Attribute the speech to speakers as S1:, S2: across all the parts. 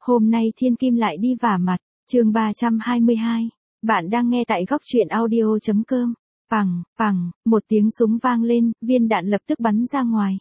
S1: Hôm nay Thiên Kim lại đi vả mặt, chương 322. Bạn đang nghe tại góc truyện audio.com. Phằng, một tiếng súng vang lên, viên đạn lập tức bắn ra ngoài.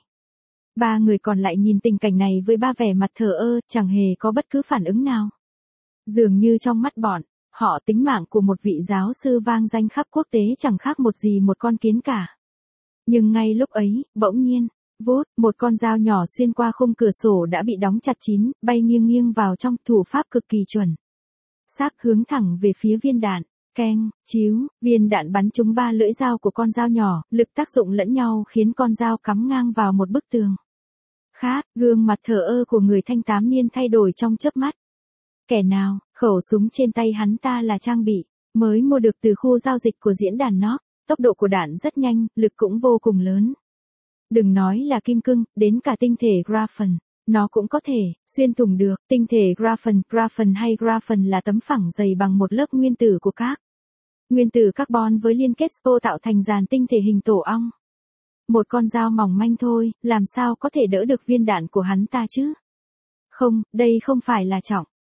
S1: Ba người còn lại nhìn tình cảnh này với ba vẻ mặt thờ ơ, chẳng hề có bất cứ phản ứng nào. Dường như trong mắt bọn họ tính mạng của một vị giáo sư vang danh khắp quốc tế chẳng khác một gì một con kiến cả. Nhưng ngay lúc ấy, bỗng nhiên, vút, một con dao nhỏ xuyên qua khung cửa sổ đã bị đóng chặt kín, bay nghiêng vào trong, thủ pháp cực kỳ chuẩn xác hướng thẳng về phía viên đạn. Keng, chíu, viên đạn bắn trúng ba lưỡi dao của con dao nhỏ, lực tác dụng lẫn nhau khiến con dao cắm ngang vào một bức tường. Khát, gương mặt thờ ơ của người thanh tám niên thay đổi trong chớp mắt. Kẻ nào, khẩu súng trên tay hắn ta là trang bị mới mua được từ khu giao dịch của diễn đàn nó, tốc độ của đạn rất nhanh, lực cũng vô cùng lớn. Đừng nói là kim cương, đến cả tinh thể graphene, nó cũng có thể xuyên thủng được. Tinh thể graphene hay graphene là tấm phẳng dày bằng một lớp nguyên tử của các nguyên tử carbon với liên kết spo tạo thành dàn tinh thể hình tổ ong. Một con dao mỏng manh thôi, làm sao có thể đỡ được viên đạn của hắn ta chứ? Không, đây không phải là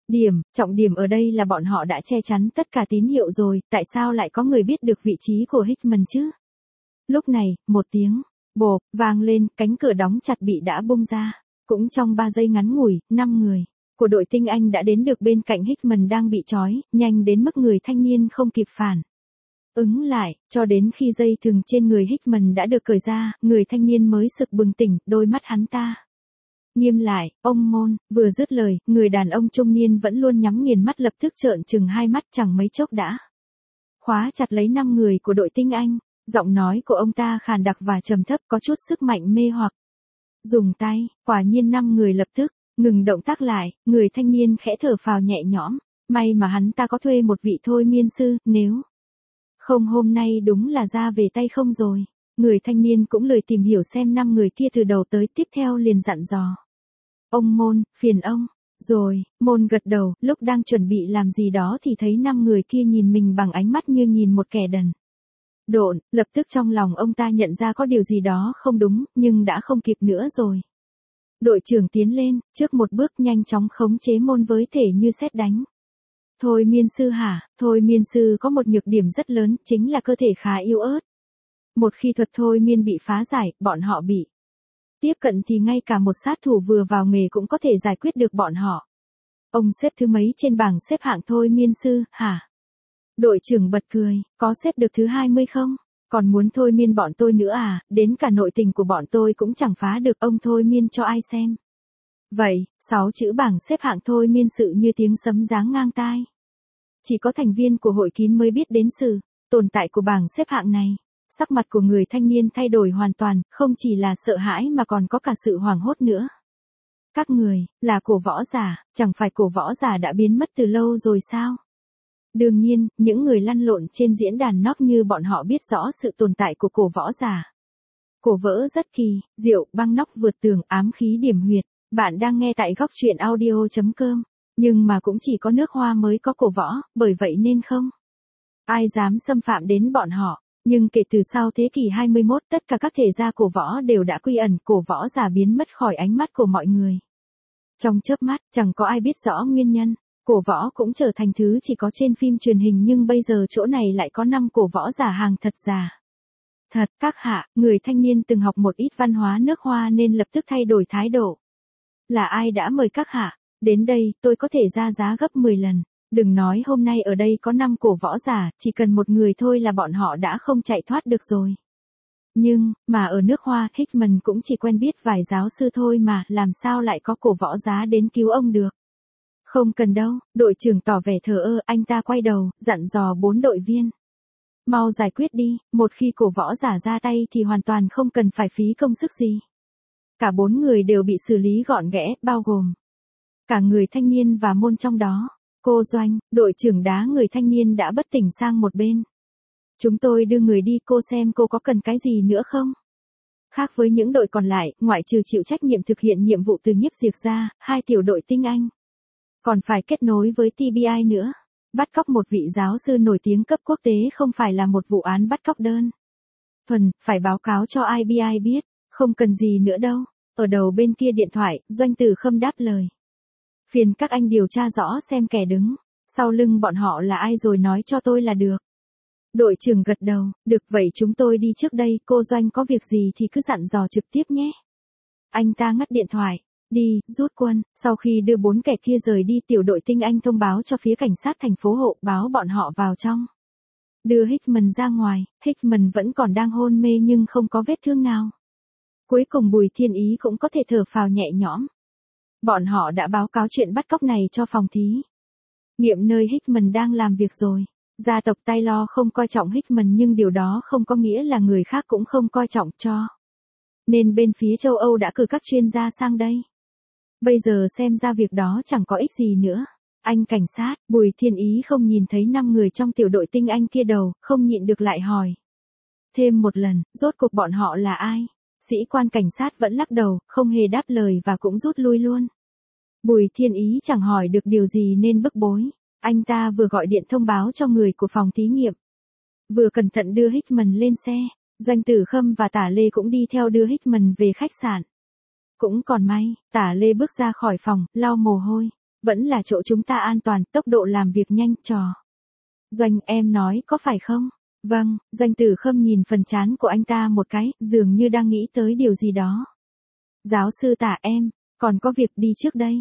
S1: trọng điểm ở đây là bọn họ đã che chắn tất cả tín hiệu rồi, tại sao lại có người biết được vị trí của Hickman chứ? Lúc này, một tiếng bộp vang lên, cánh cửa đóng chặt bị đã bung ra. Cũng trong 3 giây ngắn ngủi, 5 người của đội tinh Anh đã đến được bên cạnh Hickman đang bị trói, nhanh đến mức người thanh niên không kịp phản ứng lại, cho đến khi dây thừng trên người Hickman đã được cởi ra, người thanh niên mới sực bừng tỉnh, đôi mắt hắn ta nghiêm lại. Ông Môn, vừa dứt lời, người đàn ông trung niên vẫn luôn nhắm nghiền mắt lập tức trợn trừng hai mắt, chẳng mấy chốc đã khóa chặt lấy 5 người của đội tinh Anh. Giọng nói của ông ta khàn đặc và trầm thấp, có chút sức mạnh mê hoặc. Dùng tay, quả nhiên 5 người lập tức ngừng động tác lại, người thanh niên khẽ thở phào nhẹ nhõm, may mà hắn ta có thuê một vị thôi miên sư, nếu không hôm nay đúng là ra về tay không rồi. Người thanh niên cũng lười tìm hiểu xem 5 người kia từ đầu tới tiếp theo liền dặn dò. Ông Môn, phiền ông. Rồi, Môn gật đầu, lúc đang chuẩn bị làm gì đó thì thấy 5 người kia nhìn mình bằng ánh mắt như nhìn một kẻ đần độn, lập tức trong lòng ông ta nhận ra có điều gì đó không đúng, nhưng đã không kịp nữa rồi. Đội trưởng tiến lên, trước một bước nhanh chóng khống chế Môn với thể như sét đánh. Thôi miên sư hả? Thôi miên sư có một nhược điểm rất lớn, chính là cơ thể khá yếu ớt. Một khi thuật thôi miên bị phá giải, bọn họ bị tiếp cận thì ngay cả một sát thủ vừa vào nghề cũng có thể giải quyết được bọn họ. Ông xếp thứ mấy trên bảng xếp hạng thôi miên sư, hả? Đội trưởng bật cười, có xếp được thứ 20 không? Còn muốn thôi miên bọn tôi nữa à, đến cả nội tình của bọn tôi cũng chẳng phá được, ông thôi miên cho ai xem. Vậy, 6 chữ bảng xếp hạng thôi miên sự như tiếng sấm giáng ngang tai. Chỉ có thành viên của hội kín mới biết đến sự tồn tại của bảng xếp hạng này. Sắc mặt của người thanh niên thay đổi hoàn toàn, không chỉ là sợ hãi mà còn có cả sự hoảng hốt nữa. Các người, là cổ võ giả, chẳng phải cổ võ giả đã biến mất từ lâu rồi sao? Đương nhiên, những người lăn lộn trên diễn đàn nóc như bọn họ biết rõ sự tồn tại của cổ võ giả. Cổ vỡ rất kỳ diệu, băng nóc vượt tường, ám khí điểm huyệt. Bạn đang nghe tại góc truyện audio.com. Nhưng mà cũng chỉ có nước Hoa mới có cổ võ, bởi vậy nên không ai dám xâm phạm đến bọn họ. Nhưng kể từ sau thế kỷ 21, tất cả các thể gia cổ võ đều đã quy ẩn, cổ võ giả biến mất khỏi ánh mắt của mọi người. Trong chớp mắt, chẳng có ai biết rõ nguyên nhân. Cổ võ cũng trở thành thứ chỉ có trên phim truyền hình, nhưng bây giờ chỗ này lại có 5 cổ võ giả hàng thật giả. Thật, các hạ, người thanh niên từng học một ít văn hóa nước Hoa nên lập tức thay đổi thái độ. Là ai đã mời các hạ? Đến đây, tôi có thể ra giá gấp 10 lần. Đừng nói hôm nay ở đây có 5 cổ võ giả, chỉ cần một người thôi là bọn họ đã không chạy thoát được rồi. Nhưng, mà ở nước Hoa, Hickman cũng chỉ quen biết vài giáo sư thôi mà, làm sao lại có cổ võ giá đến cứu ông được. Không cần đâu, đội trưởng tỏ vẻ thờ ơ, anh ta quay đầu, dặn dò 4 đội viên. Mau giải quyết đi, một khi cổ võ giả ra tay thì hoàn toàn không cần phải phí công sức gì. Cả 4 người đều bị xử lý gọn ghẽ, bao gồm cả người thanh niên và Môn trong đó. Cô Doanh, đội trưởng đá người thanh niên đã bất tỉnh sang một bên. Chúng tôi đưa người đi, cô xem cô có cần cái gì nữa không? Khác với những đội còn lại, ngoại trừ chịu trách nhiệm thực hiện nhiệm vụ từ nhiếp diệt ra, 2 tiểu đội tinh Anh còn phải kết nối với TBI nữa. Bắt cóc một vị giáo sư nổi tiếng cấp quốc tế không phải là một vụ án bắt cóc đơn thuần, phải báo cáo cho IBI biết, không cần gì nữa đâu. Ở đầu bên kia điện thoại, Doanh Tử Khâm đáp lời. Phiền các anh điều tra rõ xem kẻ đứng sau lưng bọn họ là ai rồi nói cho tôi là được. Đội trưởng gật đầu, được vậy chúng tôi đi trước đây, cô Doanh có việc gì thì cứ dặn dò trực tiếp nhé. Anh ta ngắt điện thoại, đi, rút quân, sau khi đưa 4 kẻ kia rời đi tiểu đội tinh anh thông báo cho phía cảnh sát thành phố Hộ báo bọn họ vào trong. Đưa Hickman ra ngoài, Hickman vẫn còn đang hôn mê nhưng không có vết thương nào. Cuối cùng Bùi Thiên Ý cũng có thể thở phào nhẹ nhõm. Bọn họ đã báo cáo chuyện bắt cóc này cho phòng thí nghiệm nơi Hickman đang làm việc rồi. Gia tộc Taylor không coi trọng Hickman nhưng điều đó không có nghĩa là người khác cũng không coi trọng cho. Nên bên phía châu Âu đã cử các chuyên gia sang đây. Bây giờ xem ra việc đó chẳng có ích gì nữa. Anh cảnh sát, Bùi Thiên Ý không nhìn thấy 5 người trong tiểu đội tinh anh kia đầu, không nhịn được lại hỏi. Thêm một lần, rốt cuộc bọn họ là ai? Sĩ quan cảnh sát vẫn lắc đầu, không hề đáp lời và cũng rút lui luôn. Bùi Thiên Ý chẳng hỏi được điều gì nên bức bối. Anh ta vừa gọi điện thông báo cho người của phòng thí nghiệm. Vừa cẩn thận đưa Hickman lên xe. Doanh Tử Khâm và Tả Lê cũng đi theo đưa Hickman về khách sạn. Cũng còn may, Tả Lê bước ra khỏi phòng, lau mồ hôi. Vẫn là chỗ chúng ta an toàn, tốc độ làm việc nhanh trò. Doanh em nói có phải không? Vâng, Doanh Tử Khâm nhìn phần trán của anh ta một cái, dường như đang nghĩ tới điều gì đó. Giáo sư Tả em, còn có việc đi trước đây.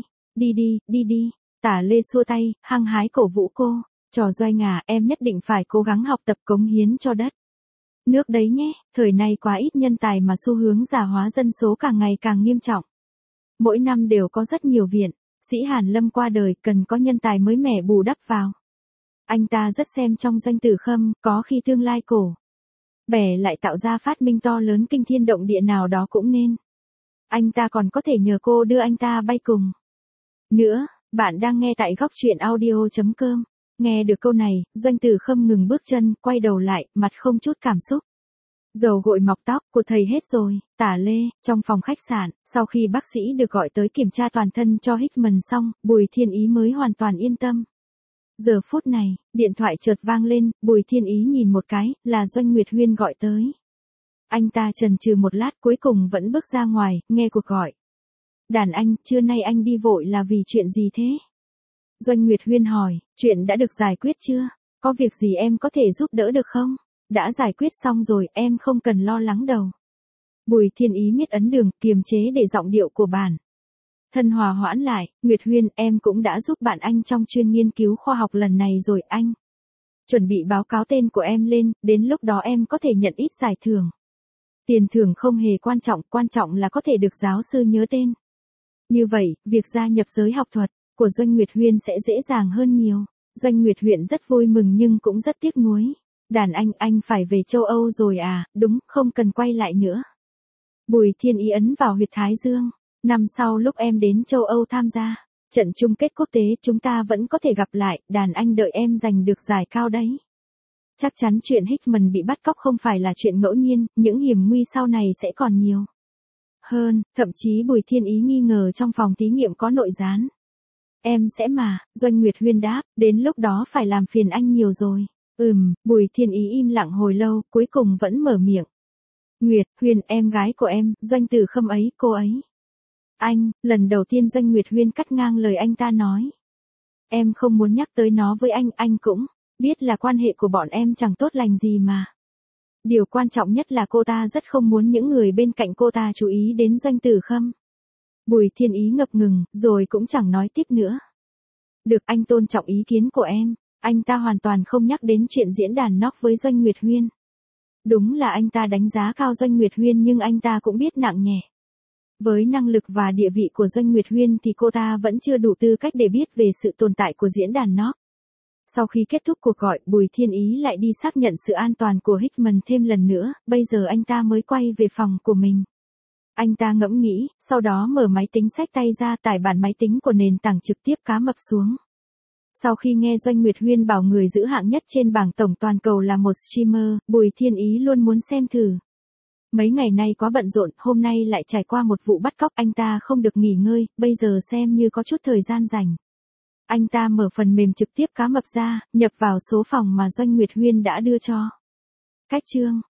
S1: Đi đi. Tả Lê xua tay, hăng hái cổ vũ cô. Trò Doanh à, em nhất định phải cố gắng học tập cống hiến cho đất nước đấy nhé, thời nay quá ít nhân tài mà xu hướng già hóa dân số càng ngày càng nghiêm trọng. Mỗi năm đều có rất nhiều viện, sĩ Hàn Lâm qua đời cần có nhân tài mới mẻ bù đắp vào. Anh ta rất xem trong Doanh Tử Khâm, có khi tương lai cổ bẻ lại tạo ra phát minh to lớn kinh thiên động địa nào đó cũng nên. Anh ta còn có thể nhờ cô đưa anh ta bay cùng. Nữa, bạn đang nghe tại góc truyện audio.com. Nghe được câu này, Doanh Tử Khâm ngừng bước chân, quay đầu lại, mặt không chút cảm xúc. Dầu gội mọc tóc của thầy hết rồi. Tả Lê, trong phòng khách sạn, sau khi bác sĩ được gọi tới kiểm tra toàn thân cho Hickman xong, Bùi Thiên Ý mới hoàn toàn yên tâm. Giờ phút này, điện thoại chợt vang lên, Bùi Thiên Ý nhìn một cái, là Doanh Nguyệt Huyên gọi tới. Anh ta chần chừ một lát cuối cùng vẫn bước ra ngoài, nghe cuộc gọi. Đàn anh, trưa nay anh đi vội là vì chuyện gì thế? Doanh Nguyệt Huyên hỏi, chuyện đã được giải quyết chưa? Có việc gì em có thể giúp đỡ được không? Đã giải quyết xong rồi, em không cần lo lắng đâu. Bùi Thiên Ý miết ấn đường, kiềm chế để giọng điệu của bản thân hòa hoãn lại. Nguyệt Huyên, em cũng đã giúp bạn anh trong chuyên nghiên cứu khoa học lần này rồi anh. Chuẩn bị báo cáo tên của em lên, đến lúc đó em có thể nhận ít giải thưởng. Tiền thưởng không hề quan trọng là có thể được giáo sư nhớ tên. Như vậy, việc gia nhập giới học thuật của Doanh Nguyệt Huyên sẽ dễ dàng hơn nhiều. Doanh Nguyệt Huyên rất vui mừng nhưng cũng rất tiếc nuối. Đàn anh phải về châu Âu rồi à, đúng, không cần quay lại nữa. Bùi Thiên Ý ấn vào huyệt thái dương. Năm sau lúc em đến châu Âu tham gia trận chung kết quốc tế chúng ta vẫn có thể gặp lại, đàn anh đợi em giành được giải cao đấy. Chắc chắn chuyện Hickman bị bắt cóc không phải là chuyện ngẫu nhiên, những hiểm nguy sau này sẽ còn nhiều hơn, thậm chí Bùi Thiên Ý nghi ngờ trong phòng thí nghiệm có nội gián. Em sẽ mà, Doanh Nguyệt Huyên đáp, đến lúc đó phải làm phiền anh nhiều rồi. Bùi Thiên Ý im lặng hồi lâu, cuối cùng vẫn mở miệng. Nguyệt Huyên, em gái của em, Doanh Tử Khâm ấy, cô ấy. Anh, lần đầu tiên Doanh Nguyệt Huyên cắt ngang lời anh ta nói. Em không muốn nhắc tới nó với anh cũng biết là quan hệ của bọn em chẳng tốt lành gì mà. Điều quan trọng nhất là cô ta rất không muốn những người bên cạnh cô ta chú ý đến Doanh Tử Khâm. Bùi Thiên Ý ngập ngừng, rồi cũng chẳng nói tiếp nữa. Được, anh tôn trọng ý kiến của em. Anh ta hoàn toàn không nhắc đến chuyện diễn đàn knock với Doanh Nguyệt Huyên. Đúng là anh ta đánh giá cao Doanh Nguyệt Huyên nhưng anh ta cũng biết nặng nhẹ. Với năng lực và địa vị của Doanh Nguyệt Huyên thì cô ta vẫn chưa đủ tư cách để biết về sự tồn tại của diễn đàn knock. Sau khi kết thúc cuộc gọi, Bùi Thiên Ý lại đi xác nhận sự an toàn của Hickman thêm lần nữa, bây giờ anh ta mới quay về phòng của mình. Anh ta ngẫm nghĩ, sau đó mở máy tính xách tay ra tải bản máy tính của nền tảng trực tiếp cá mập xuống. Sau khi nghe Doanh Nguyệt Huyên bảo người giữ hạng nhất trên bảng tổng toàn cầu là một streamer, Bùi Thiên Ý luôn muốn xem thử. Mấy ngày nay quá bận rộn, hôm nay lại trải qua một vụ bắt cóc, anh ta không được nghỉ ngơi, bây giờ xem như có chút thời gian rảnh. Anh ta mở phần mềm trực tiếp cá mập ra, nhập vào số phòng mà Doanh Nguyệt Huyên đã đưa cho. Cách chương